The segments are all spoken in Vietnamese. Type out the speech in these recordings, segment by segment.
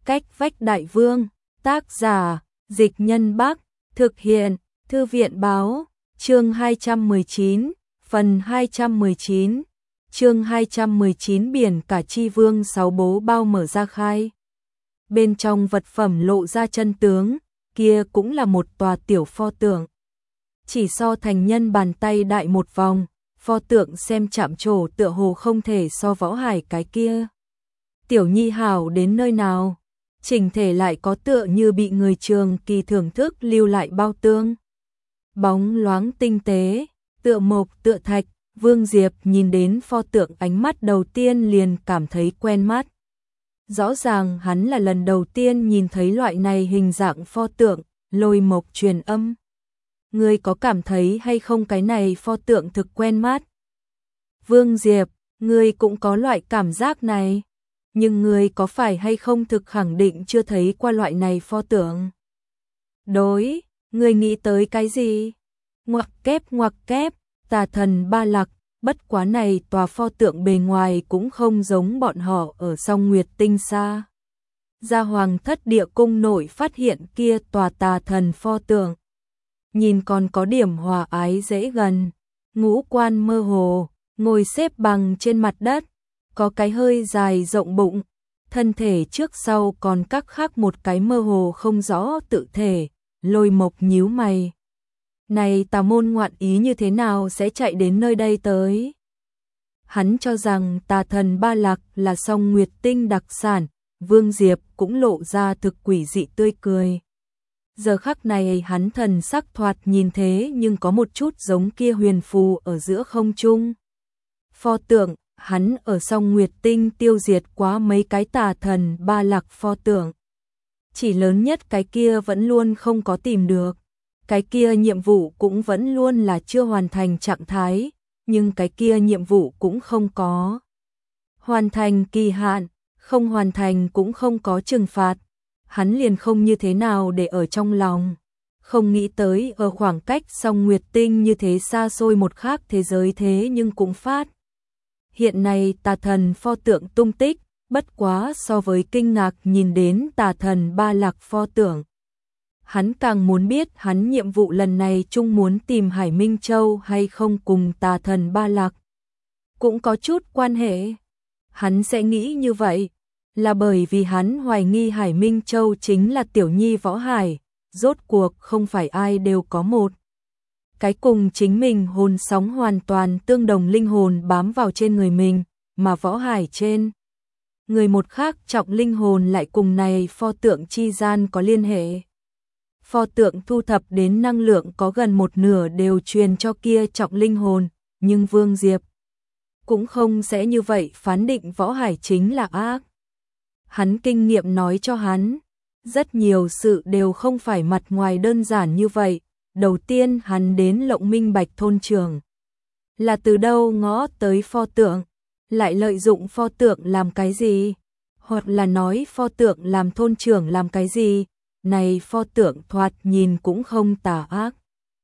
Cách vách đại vương, tác giả, Dịch Nhân Bắc, thực hiện, Thư viện báo, chương 219, phần 219, chương 219 biển cả chi vương 6 bố bao mở ra khai. Bên trong vật phẩm lộ ra chân tướng, kia cũng là một tòa tiểu pho tượng. Chỉ so thành nhân bàn tay đại một vòng, pho tượng xem chạm trổ tựa hồ không thể so Võ Hải cái kia. Tiểu Nhi hảo đến nơi nào, chỉnh thể lại có tựa như bị người trường kỳ thưởng thức lưu lại bao tương. Bóng loáng tinh tế, tựa mộc tựa thạch, Vương Diệp nhìn đến pho tượng ánh mắt đầu tiên liền cảm thấy quen mắt. Rõ ràng hắn là lần đầu tiên nhìn thấy loại này hình dạng pho tượng, lôi mộc truyền âm. Ngươi có cảm thấy hay không cái này pho tượng thực quen mắt? Vương Diệp, ngươi cũng có loại cảm giác này. Nhưng ngươi có phải hay không thực khẳng định chưa thấy qua loại này pho tượng? Đối, ngươi nghĩ tới cái gì? Ngoặc kép, tà thần Ba Lạc, bất quá này tòa pho tượng bề ngoài cũng không giống bọn họ ở Song Nguyệt Tinh xa. Gia Hoàng Thất Địa Cung nội phát hiện kia tòa tà thần pho tượng. Nhìn còn có điểm hòa ái dễ gần, ngũ quan mơ hồ, ngồi xếp bằng trên mặt đất, có cái hơi dài rộng bụng, thân thể trước sau còn các khác một cái mơ hồ không rõ tự thể, Lôi Mộc nhíu mày. Này tà môn ngoạn ý như thế nào sẽ chạy đến nơi đây tới? Hắn cho rằng tà thần Ba Lạc là Song Nguyệt Tinh đặc sản, Vương Diệp cũng lộ ra thực quỷ dị tươi cười. Giờ khắc này hắn thần sắc thoạt nhìn thế nhưng có một chút giống kia huyền phù ở giữa không trung. Pho tượng, hắn ở Song Nguyệt Tinh tiêu diệt quá mấy cái tà thần Ba Lạc pho tượng. Chỉ lớn nhất cái kia vẫn luôn không có tìm được. Cái kia nhiệm vụ cũng vẫn luôn là chưa hoàn thành trạng thái, nhưng cái kia nhiệm vụ cũng không có hoàn thành kỳ hạn, không hoàn thành cũng không có trừng phạt. Hắn liền không như thế nào để ở trong lòng, không nghĩ tới ở khoảng cách Song Nguyệt Tinh như thế xa xôi một khác thế giới thế nhưng cũng phát. Hiện nay tà thần pho tượng tung tích, bất quá so với kinh ngạc nhìn đến tà thần Ba Lạc pho tượng. Hắn càng muốn biết hắn nhiệm vụ lần này chung muốn tìm Hải Minh Châu hay không cùng tà thần Ba Lạc. Cũng có chút quan hệ. Hắn sẽ nghĩ như vậy là bởi vì hắn hoài nghi Hải Minh Châu chính là Tiểu Nhi Võ Hải, rốt cuộc không phải ai đều có một cái cùng chính mình hồn sóng hoàn toàn tương đồng linh hồn bám vào trên người mình, mà Võ Hải trên người một khác trọng linh hồn lại cùng này pho tượng chi gian có liên hệ. Pho tượng thu thập đến năng lượng có gần một nửa đều truyền cho kia trọng linh hồn, nhưng Vương Diệp cũng không sẽ như vậy phán định Võ Hải chính là ác. Hắn kinh nghiệm nói cho hắn, rất nhiều sự đều không phải mặt ngoài đơn giản như vậy. Đầu tiên hắn đến Lộng Minh Bạch thôn trưởng, là từ đâu ngõ tới pho tượng, lại lợi dụng pho tượng làm cái gì, hoặc là nói pho tượng làm thôn trưởng làm cái gì. Này pho tượng thoạt nhìn cũng không tà ác.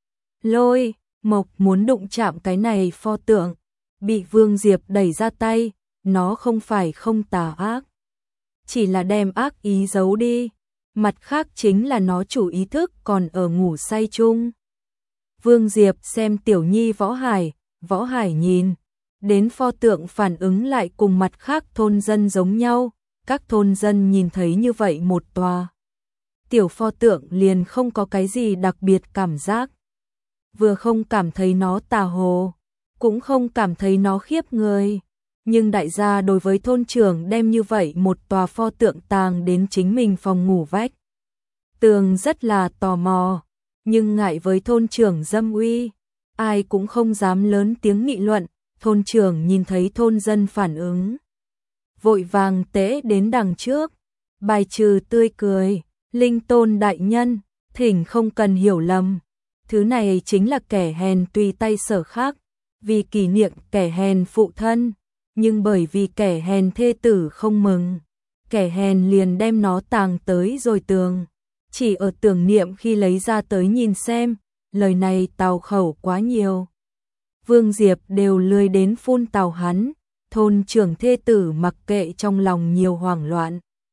Lôi Mộc muốn đụng chạm cái này pho tượng, bị Vương Diệp đẩy ra tay, nó không phải không tà ác, chỉ là đem ác ý giấu đi, mặt khác chính là nó chủ ý thức còn ở ngủ say chung. Vương Diệp xem Tiểu Nhi Võ Hải nhìn đến pho tượng phản ứng lại cùng mặt khác thôn dân giống nhau, các thôn dân nhìn thấy như vậy một tòa tiểu pho tượng liền không có cái gì đặc biệt cảm giác. Vừa không cảm thấy nó tà hồ, cũng không cảm thấy nó khiếp người. Nhưng đại gia đối với thôn trưởng đem như vậy một tòa pho tượng tàng đến chính mình phòng ngủ vách tường rất là tò mò, nhưng ngại với thôn trưởng dâm uy, ai cũng không dám lớn tiếng nghị luận. Thôn trưởng nhìn thấy thôn dân phản ứng, vội vàng tế đến đằng trước, bài trừ tươi cười. Linh Tôn đại nhân, thỉnh không cần hiểu lầm, thứ này chính là kẻ hèn tùy tay sở khác, vì kỷ niệm kẻ hèn phụ thân, nhưng bởi vì kẻ hèn thê tử không mừng, kẻ hèn liền đem nó tàng tới rồi tường, chỉ ở tưởng niệm khi lấy ra tới nhìn xem. Lời này tào khẩu quá nhiều, Vương Diệp đều lười đến phun tào hắn. Thôn trưởng thê tử mặc kệ trong lòng nhiều hoảng loạn,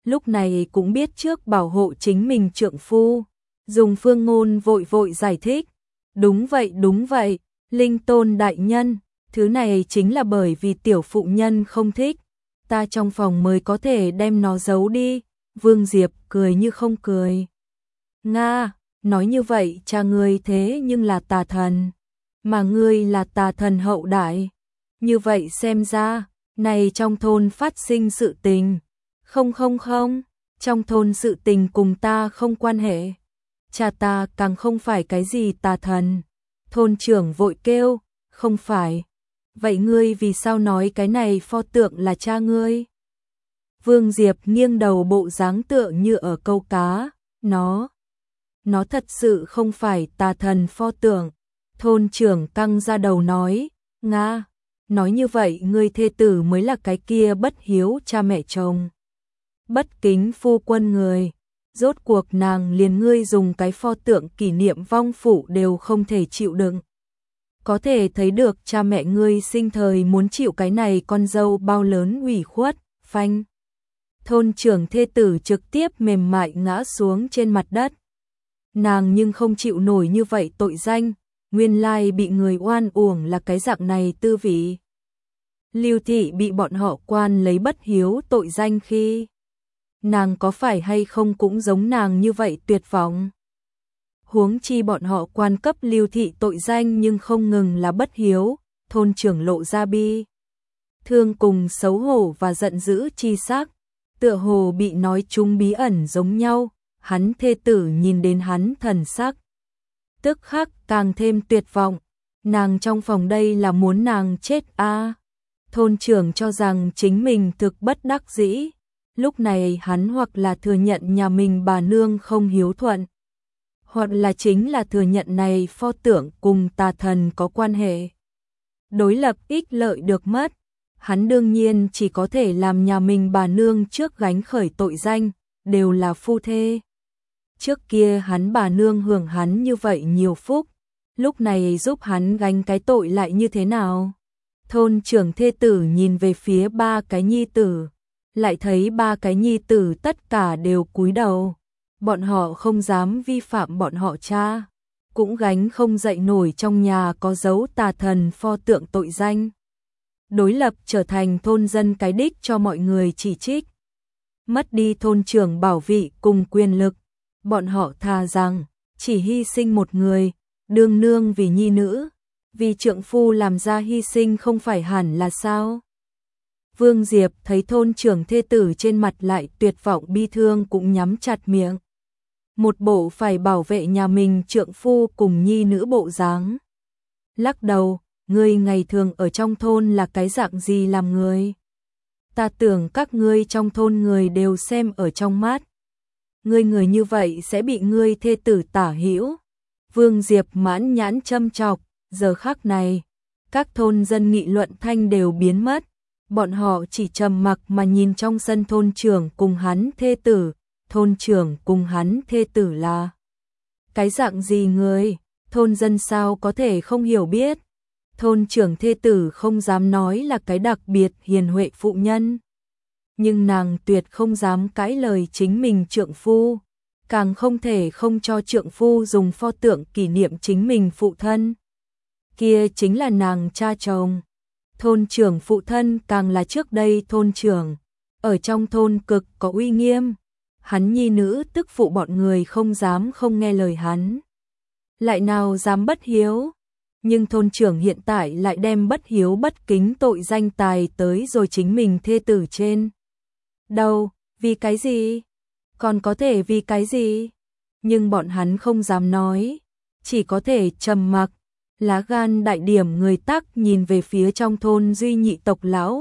lúc này cũng biết trước bảo hộ chính mình trượng phu. Dùng Phương Ngôn vội vội giải thích. Đúng vậy, Linh Tôn đại nhân, thứ này chính là bởi vì tiểu phụ nhân không thích, ta trong phòng mới có thể đem nó giấu đi. Vương Diệp cười như không cười. Nga, nói như vậy cha ngươi thế nhưng là tà thần, mà ngươi là tà thần hậu đại. Như vậy xem ra, này trong thôn phát sinh sự tình. Không, trong thôn sự tình cùng ta không quan hệ. Cha ta càng không phải cái gì tà thần. Thôn trưởng vội kêu, không phải. Vậy ngươi vì sao nói cái này pho tượng là cha ngươi? Vương Diệp nghiêng đầu bộ dáng tựa như ở câu cá. Nó thật sự không phải tà thần pho tượng. Thôn trưởng căng ra đầu nói, Nga, nói như vậy ngươi thê tử mới là cái kia bất hiếu cha mẹ chồng. Bất kính phu quân người. Rốt cuộc nàng liền ngươi dùng cái pho tượng kỷ niệm vong phụ đều không thể chịu đựng. Có thể thấy được cha mẹ ngươi sinh thời muốn chịu cái này con dâu bao lớn ủy khuất, phanh. Thôn trưởng thê tử trực tiếp mềm mại ngã xuống trên mặt đất. Nàng nhưng không chịu nổi như vậy tội danh, nguyên lai bị người oan uổng là cái dạng này tư vị. Lưu Thị bị bọn họ quan lấy bất hiếu tội danh khi nàng có phải hay không cũng giống nàng như vậy tuyệt vọng. Huống chi bọn họ quan cấp Lưu Thị tội danh nhưng không ngừng là bất hiếu, thôn trưởng lộ ra bi thương cùng xấu hổ và giận dữ chi sắc, tựa hồ bị nói chung bí ẩn giống nhau. Hắn thê tử nhìn đến hắn thần sắc tức khắc càng thêm tuyệt vọng. Nàng trong phòng đây là muốn nàng chết a. Thôn trưởng cho rằng chính mình thực bất đắc dĩ. Lúc này hắn hoặc là thừa nhận nhà mình bà nương không hiếu thuận, hoặc là chính là thừa nhận này pho tượng cùng tà thần có quan hệ. Đối lập ích lợi được mất, hắn đương nhiên chỉ có thể làm nhà mình bà nương trước gánh khởi tội danh, đều là phu thê. Trước kia hắn bà nương hưởng hắn như vậy nhiều phúc, lúc này giúp hắn gánh cái tội lại như thế nào? Thôn trưởng thê tử nhìn về phía ba cái nhi tử, lại thấy ba cái nhi tử tất cả đều cúi đầu. Bọn họ không dám vi phạm bọn họ cha, cũng gánh không dậy nổi trong nhà có dấu tà thần pho tượng tội danh. Đối lập trở thành thôn dân cái đích cho mọi người chỉ trích. Mất đi thôn trưởng bảo vị cùng quyền lực, bọn họ thà rằng chỉ hy sinh một người, đương nương vì nhi nữ, vì trượng phu làm ra hy sinh không phải hẳn là sao? Vương Diệp thấy thôn trưởng thê tử trên mặt lại tuyệt vọng bi thương cũng nhắm chặt miệng. Một bộ phải bảo vệ nhà mình trượng phu cùng nhi nữ bộ dáng. Lắc đầu, ngươi ngày thường ở trong thôn là cái dạng gì làm người? Ta tưởng các ngươi trong thôn người đều xem ở trong mắt. Ngươi người như vậy sẽ bị ngươi thê tử tả hữu. Vương Diệp mãn nhãn châm chọc, giờ khắc này, các thôn dân nghị luận thanh đều biến mất. Bọn họ chỉ trầm mặc mà nhìn trong sân thôn trưởng cùng hắn thê tử. Thôn trưởng cùng hắn thê tử là cái dạng gì người, thôn dân sao có thể không hiểu biết. Thôn trưởng thê tử không dám nói là cái đặc biệt hiền huệ phụ nhân, nhưng nàng tuyệt không dám cãi lời chính mình trượng phu, càng không thể không cho trượng phu dùng pho tượng kỷ niệm chính mình phụ thân. Kia chính là nàng cha chồng. Thôn trưởng phụ thân càng là trước đây thôn trưởng, ở trong thôn cực có uy nghiêm. Hắn nhi nữ tức phụ bọn người không dám không nghe lời hắn, lại nào dám bất hiếu. Nhưng thôn trưởng hiện tại lại đem bất hiếu bất kính tội danh tài tới rồi chính mình thê tử trên đâu, vì cái gì? Còn có thể vì cái gì? Nhưng bọn hắn không dám nói, chỉ có thể trầm mặc. Lá gan đại điểm người tắc nhìn về phía trong thôn duy nhị tộc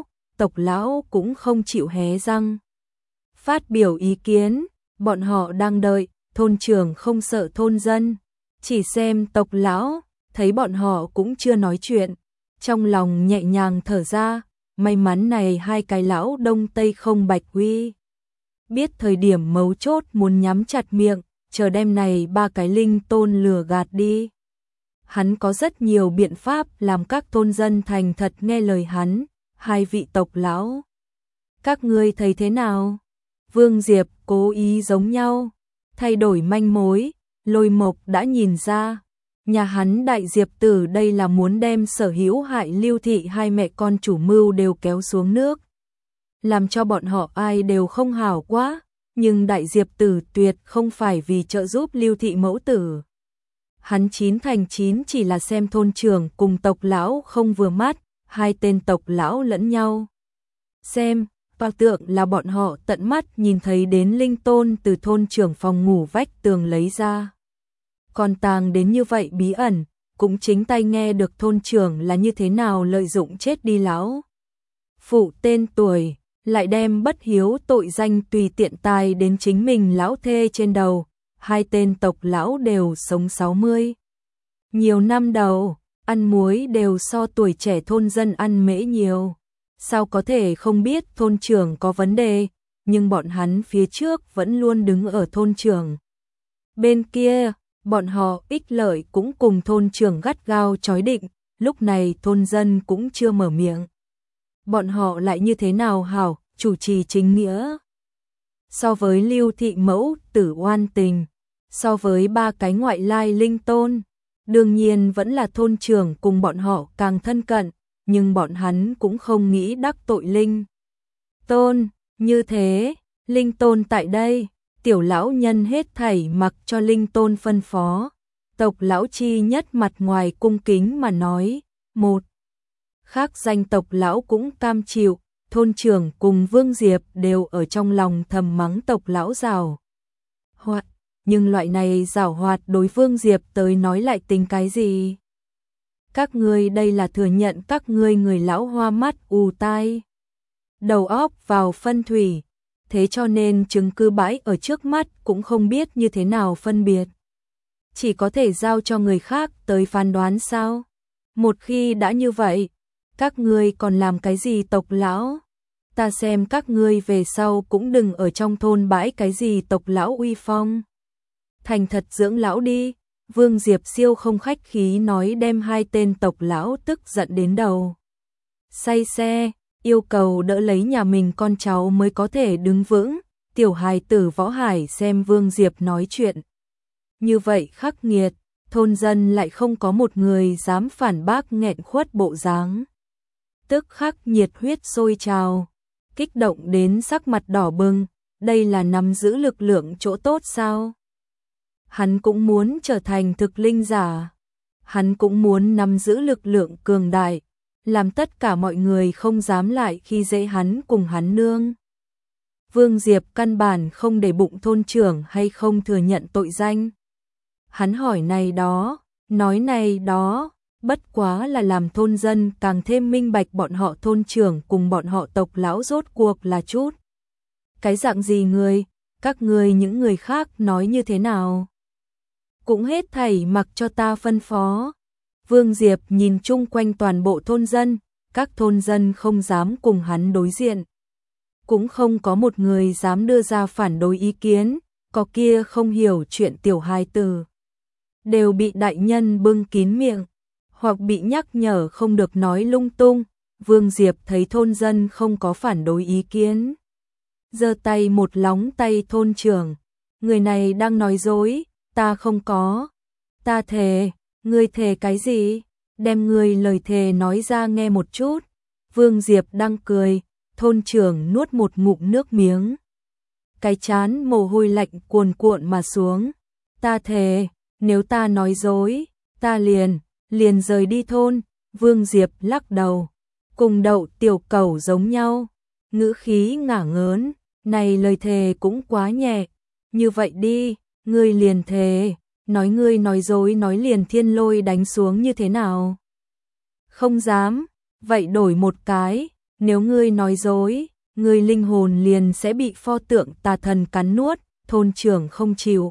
lão cũng không chịu hé răng phát biểu ý kiến. Bọn họ đang đợi, thôn trưởng không sợ thôn dân, chỉ xem tộc lão, thấy bọn họ cũng chưa nói chuyện, trong lòng nhẹ nhàng thở ra, may mắn này hai cái lão đông tây không bạch huy. Biết thời điểm mấu chốt muốn nhắm chặt miệng, chờ đêm này ba cái linh tôn lừa gạt đi. Hắn có rất nhiều biện pháp làm các thôn dân thành thật nghe lời hắn. Hai vị tộc lão, các ngươi thấy thế nào? Vương Diệp cố ý giống nhau, thay đổi manh mối, Lôi Mộc đã nhìn ra. Nhà hắn Đại Diệp Tử đây là muốn đem sở hữu hại Lưu Thị hai mẹ con chủ mưu đều kéo xuống nước. Làm cho bọn họ ai đều không hảo quá, nhưng Đại Diệp Tử tuyệt không phải vì trợ giúp Lưu Thị mẫu tử. Hắn 9/9 chỉ là xem thôn trưởng cùng tộc lão không vừa mắt, hai tên tộc lão lẫn nhau. Xem, và tượng là bọn họ tận mắt nhìn thấy đến linh tôn từ thôn trưởng phòng ngủ vách tường lấy ra. Còn tàng đến như vậy bí ẩn, cũng chính tay nghe được thôn trưởng là như thế nào lợi dụng chết đi lão phụ tên tuổi, lại đem bất hiếu tội danh tùy tiện tài đến chính mình lão thê trên đầu. Hai tên tộc lão đều sống 60 nhiều năm đầu, ăn muối đều so tuổi trẻ thôn dân ăn mễ nhiều. Sao có thể không biết thôn trưởng có vấn đề, nhưng bọn hắn phía trước vẫn luôn đứng ở thôn trưởng bên kia, bọn họ ích lợi cũng cùng thôn trưởng gắt gao chói định, lúc này thôn dân cũng chưa mở miệng. Bọn họ lại như thế nào hảo, chủ trì chính nghĩa. So với Lưu Thị mẫu tử oan tình, so với ba cái ngoại lai linh tôn, đương nhiên vẫn là thôn trưởng cùng bọn họ càng thân cận, nhưng bọn hắn cũng không nghĩ đắc tội linh tôn. Như thế, linh tôn tại đây, tiểu lão nhân hết thảy mặc cho linh tôn phân phó. Tộc lão chi nhất mặt ngoài cung kính mà nói, một khác danh tộc lão cũng cam chịu. Thôn trưởng cùng Vương Diệp đều ở trong lòng thầm mắng tộc lão giàu hoạt, nhưng loại này giảo hoạt đối Vương Diệp tới nói lại tính cái gì? Các ngươi đây là thừa nhận các ngươi người lão hoa mắt ù tai, đầu óc vào phân thủy, thế cho nên chứng cứ bãi ở trước mắt cũng không biết như thế nào phân biệt. Chỉ có thể giao cho người khác tới phán đoán sao? Một khi đã như vậy, các ngươi còn làm cái gì tộc lão? Ta xem các ngươi về sau cũng đừng ở trong thôn bãi cái gì tộc lão uy phong. Thành thật dưỡng lão đi. Vương Diệp siêu không khách khí nói, đem hai tên tộc lão tức giận đến đầu say xe, yêu cầu đỡ lấy nhà mình con cháu mới có thể đứng vững. Tiểu hài tử Võ Hải xem Vương Diệp nói chuyện như vậy khắc nghiệt, thôn dân lại không có một người dám phản bác nghẹn khuất bộ dáng. Tức khắc nhiệt huyết sôi trào, kích động đến sắc mặt đỏ bừng, đây là nắm giữ lực lượng chỗ tốt sao? Hắn cũng muốn trở thành thực linh giả, hắn cũng muốn nắm giữ lực lượng cường đại, làm tất cả mọi người không dám lại khi dễ hắn cùng hắn nương. Vương Diệp căn bản không để bụng thôn trưởng hay không thừa nhận tội danh. Hắn hỏi này đó, nói này đó, bất quá là làm thôn dân càng thêm minh bạch bọn họ thôn trưởng cùng bọn họ tộc lão rốt cuộc là chút cái dạng gì người, các ngươi những người khác nói như thế nào cũng hết thảy mặc cho ta phân phó. Vương Diệp nhìn chung quanh toàn bộ thôn dân, các thôn dân không dám cùng hắn đối diện, cũng không có một người dám đưa ra phản đối ý kiến, có kia không hiểu chuyện tiểu hài tử đều bị đại nhân bưng kín miệng, hoặc bị nhắc nhở không được nói lung tung. Vương Diệp thấy thôn dân không có phản đối ý kiến, giơ tay một lóng tay thôn trưởng, người này đang nói dối, ta không có, ta thề. Ngươi thề cái gì? Đem ngươi lời thề nói ra nghe một chút. Vương Diệp đang cười, thôn trưởng nuốt một ngụm nước miếng, cái chán mồ hôi lạnh cuồn cuộn mà xuống. Ta thề, nếu ta nói dối, ta liền rời đi thôn. Vương Diệp lắc đầu, cùng đậu tiểu cẩu giống nhau, ngữ khí ngả ngớn, này lời thề cũng quá nhẹ, như vậy đi, ngươi liền thề, nói ngươi nói dối nói liền thiên lôi đánh xuống như thế nào? Không dám, vậy đổi một cái, nếu ngươi nói dối, ngươi linh hồn liền sẽ bị pho tượng tà thần cắn nuốt. Thôn trưởng không chịu,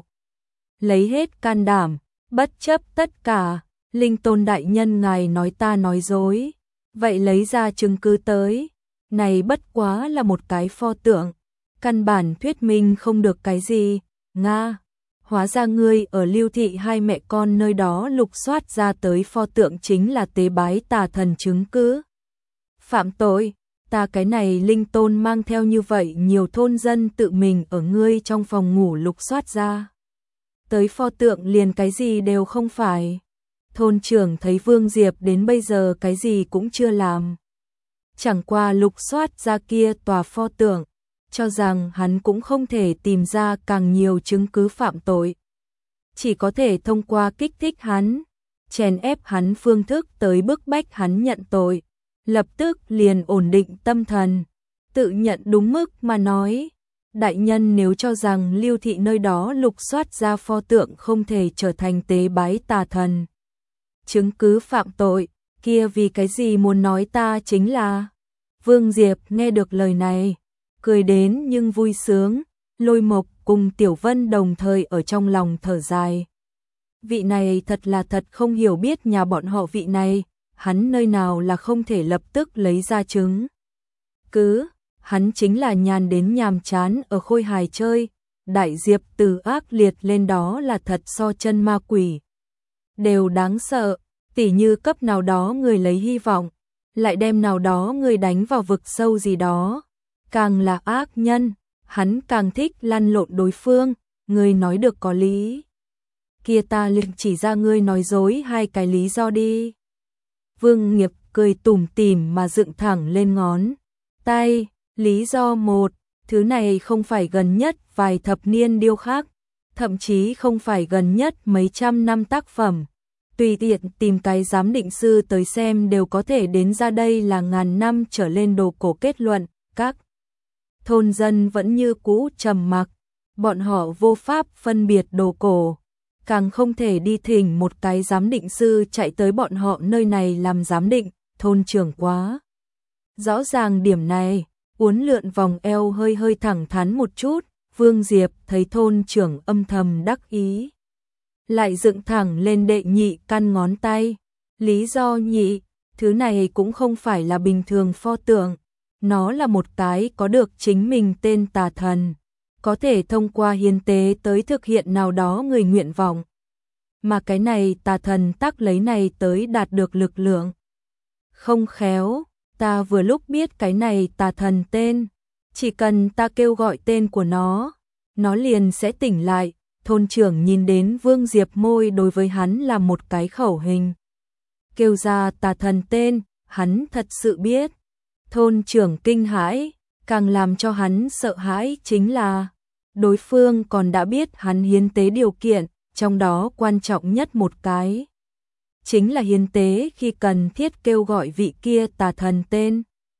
lấy hết can đảm, bất chấp tất cả, linh tôn đại nhân ngài nói ta nói dối, vậy lấy ra chứng cứ tới, này bất quá là một cái pho tượng, căn bản thuyết minh không được cái gì. Nga, hóa ra ngươi ở Lưu Thị hai mẹ con nơi đó lục soát ra tới pho tượng chính là tế bái tà thần chứng cứ phạm tội. ta cái này linh tôn mang theo như vậy nhiều thôn dân tự mình ở ngươi trong phòng ngủ lục soát ra. Tới pho tượng liền cái gì đều không phải. Thôn trưởng thấy Vương Diệp đến bây giờ cái gì cũng chưa làm. Chẳng qua lục soát ra kia tòa pho tượng, cho rằng hắn cũng không thể tìm ra càng nhiều chứng cứ phạm tội. Chỉ có thể thông qua kích thích hắn, chèn ép hắn phương thức tới bức bách hắn nhận tội, lập tức liền ổn định tâm thần, tự nhận đúng mức mà nói. Đại nhân nếu cho rằng Lưu thị nơi đó lục soát ra pho tượng không thể trở thành tế bái tà thần, chứng cứ phạm tội, kia vì cái gì muốn nói ta chính là. Vương Diệp nghe được lời này, cười đến nhưng vui sướng, Lôi Mộc cùng Tiểu Vân đồng thời ở trong lòng thở dài. Vị này thật là thật không hiểu biết nhà bọn họ vị này, hắn nơi nào là không thể lập tức lấy ra chứng cứ, hắn chính là nhàn đến nhàm chán ở Khôi Hài chơi, Đại Diệp từ ác liệt lên đó là thật so chân ma quỷ. Đều đáng sợ, tỉ như cấp nào đó người lấy hy vọng, lại đem nào đó người đánh vào vực sâu gì đó. Càng là ác nhân, hắn càng thích lăn lộn đối phương, người nói được có lý. Kia ta liền chỉ ra ngươi nói dối hai cái lý do đi. Vương Nghiệp cười tủm tỉm mà dựng thẳng lên ngón tay. Lý do một, thứ này không phải gần nhất vài thập niên điêu khắc, thậm chí không phải gần nhất mấy trăm năm tác phẩm. Tùy tiện tìm cái giám định sư tới xem đều có thể đến ra đây là ngàn năm trở lên đồ cổ kết luận. Các thôn dân vẫn như cũ trầm mặc, bọn họ vô pháp phân biệt đồ cổ, càng không thể đi thỉnh một cái giám định sư chạy tới bọn họ nơi này làm giám định. Thôn trưởng quá rõ ràng điểm này, uốn lượn vòng eo hơi hơi thẳng thắn một chút. Vương Diệp thấy thôn trưởng âm thầm đắc ý, lại dựng thẳng lên đệ nhị căn ngón tay. Lý do nhị, thứ này cũng không phải là bình thường pho tượng, nó là một cái có được chính mình tên tà thần, có thể thông qua hiến tế tới thực hiện nào đó người nguyện vọng. Mà cái này tà thần tác lấy này tới đạt được lực lượng. Không khéo, ta vừa lúc biết cái này tà thần tên, chỉ cần ta kêu gọi tên của nó liền sẽ tỉnh lại. Thôn trưởng nhìn đến Vương Diệp môi đối với hắn là một cái khẩu hình. Kêu ra tà thần tên, hắn thật sự biết. Thôn trưởng kinh hãi, càng làm cho hắn sợ hãi chính là đối phương còn đã biết hắn hiến tế điều kiện, trong đó quan trọng nhất một cái chính là hiến tế khi cần thiết kêu gọi vị kia tà thần tên.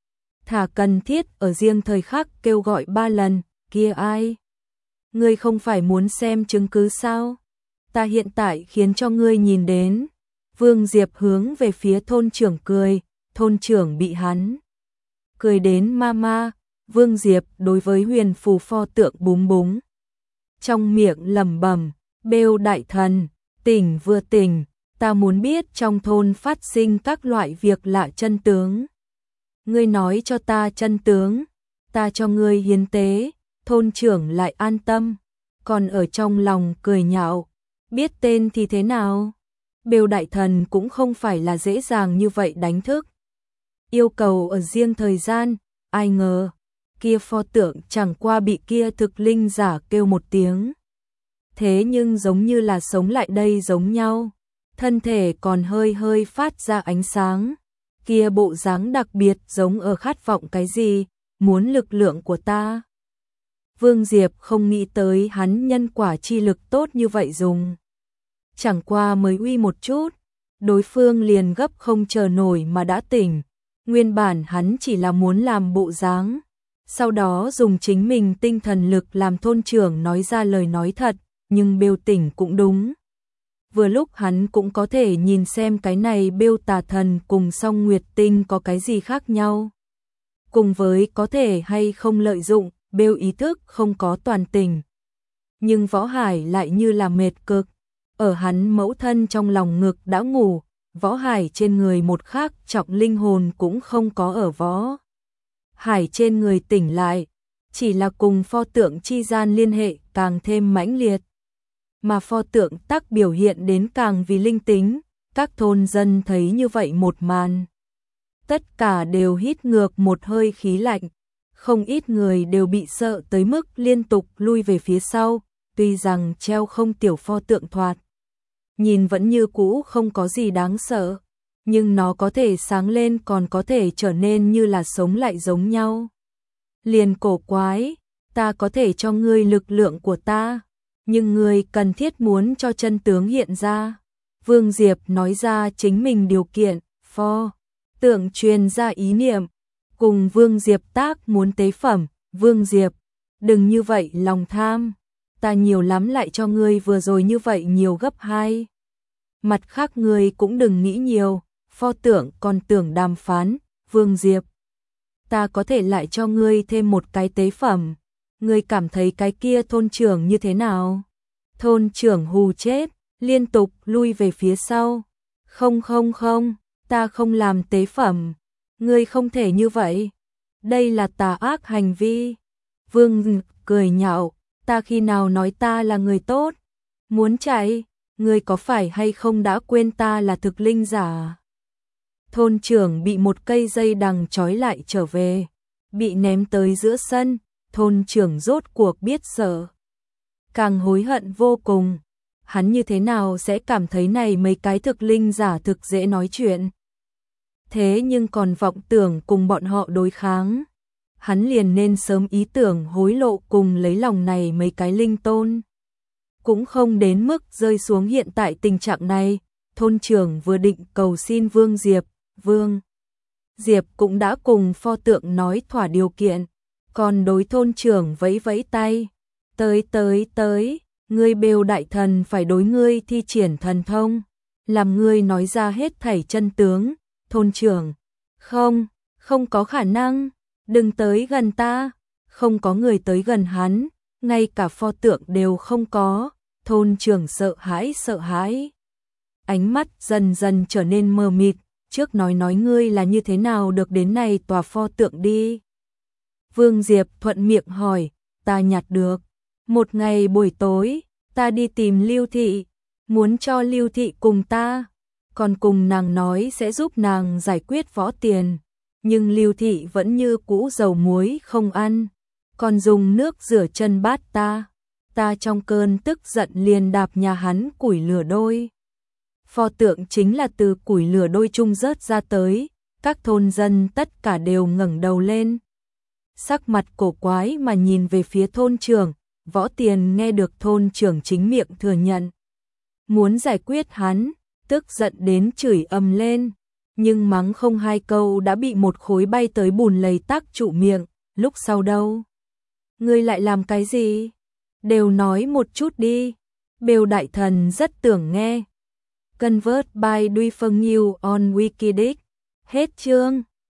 Thả cần thiết ở riêng thời khắc kêu gọi 3 lần, kia ai? Ngươi không phải muốn xem chứng cứ sao? Ta hiện tại khiến cho ngươi nhìn đến. Vương Diệp hướng về phía thôn trưởng cười, thôn trưởng bị hắn cười đến ma ma. Vương Diệp đối với huyền phù pho tượng búng búng, trong miệng lẩm bẩm, bêu đại thần, tỉnh vừa tỉnh, ta muốn biết trong thôn phát sinh các loại việc lạ chân tướng. Ngươi nói cho ta chân tướng, ta cho ngươi hiến tế. Thôn trưởng lại an tâm, còn ở trong lòng cười nhạo, biết tên thì thế nào? Bêu đại thần cũng không phải là dễ dàng như vậy đánh thức. Yêu cầu ở riêng thời gian, ai ngờ, kia pho tượng chẳng qua bị kia thực linh giả kêu một tiếng. Thế nhưng giống như là sống lại đây giống nhau, thân thể còn hơi hơi phát ra ánh sáng. Kia bộ dáng đặc biệt giống ở khát vọng cái gì, muốn lực lượng của ta. Vương Diệp không nghĩ tới hắn nhân quả chi lực tốt như vậy dùng. Chẳng qua mới uy một chút, đối phương liền gấp không chờ nổi mà đã tỉnh. Nguyên bản hắn chỉ là muốn làm bộ dáng, sau đó dùng chính mình tinh thần lực làm thôn trưởng nói ra lời nói thật, nhưng bêu tỉnh cũng đúng. Vừa lúc hắn cũng có thể nhìn xem cái này bêu tà thần cùng song nguyệt tinh có cái gì khác nhau. Cùng với có thể hay không lợi dụng, bêu ý thức không có toàn tình. Nhưng Võ Hải lại như là mệt cực, ở hắn mẫu thân trong lòng ngực đã ngủ, Võ Hải trên người một khắc trọng linh hồn cũng không có ở Võ Hải trên người tỉnh lại, chỉ là cùng pho tượng chi gian liên hệ càng thêm mãnh liệt. Mà pho tượng tắc biểu hiện đến càng vì linh tính, các thôn dân thấy như vậy một màn. Tất cả đều hít ngược một hơi khí lạnh, không ít người đều bị sợ tới mức liên tục lui về phía sau, tuy rằng treo không tiểu pho tượng thoạt nhìn vẫn như cũ không có gì đáng sợ, nhưng nó có thể sáng lên còn có thể trở nên như là sống lại giống nhau. Liền cổ quái, ta có thể cho ngươi lực lượng của ta, nhưng ngươi cần thiết muốn cho chân tướng hiện ra. Vương Diệp nói ra chính mình điều kiện, pho tượng truyền ra ý niệm, cùng Vương Diệp tác muốn tế phẩm. Vương Diệp, đừng như vậy lòng tham, ta nhiều lắm lại cho ngươi vừa rồi như vậy nhiều gấp 2. Mặt khác ngươi cũng đừng nghĩ nhiều, pho tượng còn tưởng đàm phán. Vương Diệp, ta có thể lại cho ngươi thêm một cái tế phẩm, ngươi cảm thấy cái kia thôn trưởng như thế nào? Thôn trưởng hù chết, liên tục lui về phía sau. Không, ta không làm tế phẩm, ngươi không thể như vậy, đây là tà ác hành vi. Vương cười nhạo, ta khi nào nói ta là người tốt? Muốn chạy, ngươi có phải hay không đã quên ta là thực linh giả? Thôn trưởng bị một cây dây đằng trói lại trở về, bị ném tới giữa sân, thôn trưởng rốt cuộc biết sợ, càng hối hận vô cùng. Hắn như thế nào sẽ cảm thấy này mấy cái thực linh giả thực dễ nói chuyện. Thế nhưng còn vọng tưởng cùng bọn họ đối kháng. Hắn liền nên sớm ý tưởng hối lộ cùng lấy lòng này mấy cái linh tôn. Cũng không đến mức rơi xuống hiện tại tình trạng này. Thôn trưởng vừa định cầu xin Vương Diệp. Vương Diệp cũng đã cùng pho tượng nói thỏa điều kiện. Còn đối thôn trưởng vẫy vẫy tay. Tới. Ngươi Bêu đại thần phải đối ngươi thi triển thần thông, làm ngươi nói ra hết thảy chân tướng. Thôn trưởng, không có khả năng, đừng tới gần ta. Không có người tới gần hắn, ngay cả pho tượng đều không có. Thôn trưởng sợ hãi. Ánh mắt dần dần trở nên mờ mịt, trước nói ngươi là như thế nào được đến này tòa pho tượng đi. Vương Diệp thuận miệng hỏi, ta nhặt được. Một ngày buổi tối, ta đi tìm Lưu Thị, muốn cho Lưu Thị cùng ta, còn cùng nàng nói sẽ giúp nàng giải quyết Võ Tiền, nhưng Lưu Thị vẫn như cũ dầu muối không ăn, còn dùng nước rửa chân bát ta. Ta trong cơn tức giận liền đạp nhà hắn củi lửa đôi. Pho tượng chính là từ củi lửa đôi chung rớt ra tới, các thôn dân tất cả đều ngẩng đầu lên. Sắc mặt cổ quái mà nhìn về phía thôn trưởng. Võ Tiền nghe được thôn trưởng chính miệng thừa nhận muốn giải quyết hắn, tức giận đến chửi ầm lên, nhưng mắng không hai câu đã bị một khối bay tới bùn lầy tắc trụ miệng. Lúc sau đâu? Ngươi lại làm cái gì? Đều nói một chút đi. Bêu đại thần rất tưởng nghe. Convert by Duy Phương Nhiêu on Wikidic. Hết chương.